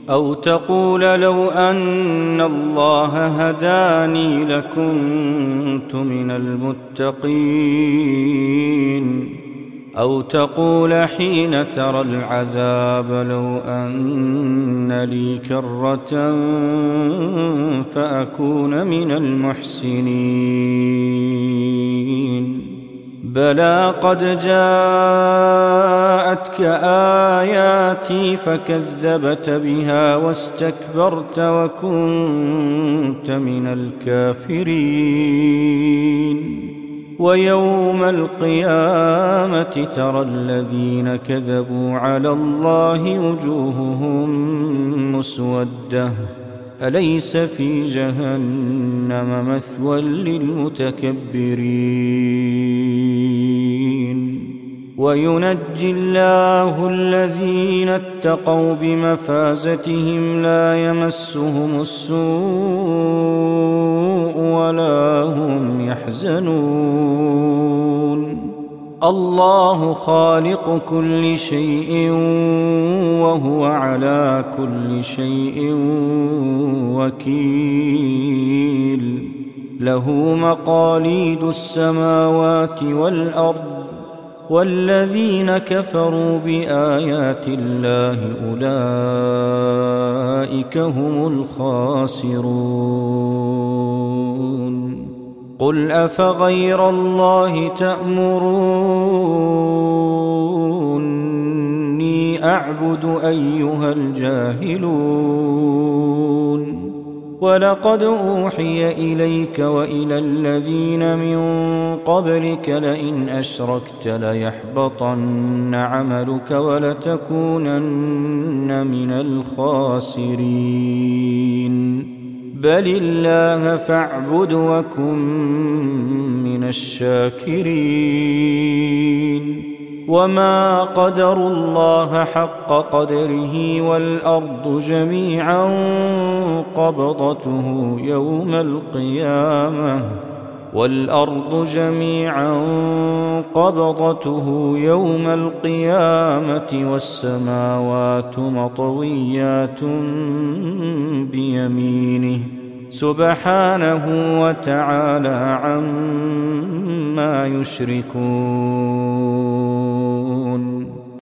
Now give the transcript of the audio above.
أو تقول لو أن الله هداني لكنت من المتقين. أو تقول حين ترى العذاب لو أن لي كرة فأكون من المحسنين. بلى قد جاءتك آياتي فكذبت بها واستكبرت وكنت من الكافرين. ويوم القيامة ترى الذين كذبوا على الله وجوههم مسودة أليس في جهنم مثوى للمتكبرين. وينجي الله الذين اتقوا بمفازتهم لا يمسهم السوء ولا هم يحزنون. الله خالق كل شيء وهو على كل شيء وكيل. له مقاليد السماوات والأرض والذين كفروا بآيات الله أولئك هم الخاسرون. قل أفغير الله تأمروني أعبد أيها الجاهلون. ولقد أوحي إليك وإلى الذين من قبلك لئن أشركت ليحبطن عملك ولتكونن من الخاسرين. بل الله فاعبد وكن من الشاكرين. وما قدروا الله حق قدره والأرض جميعا قبضته يوم القيامة والسماوات مطويات بيمينه سبحانه وتعالى عما يشركون.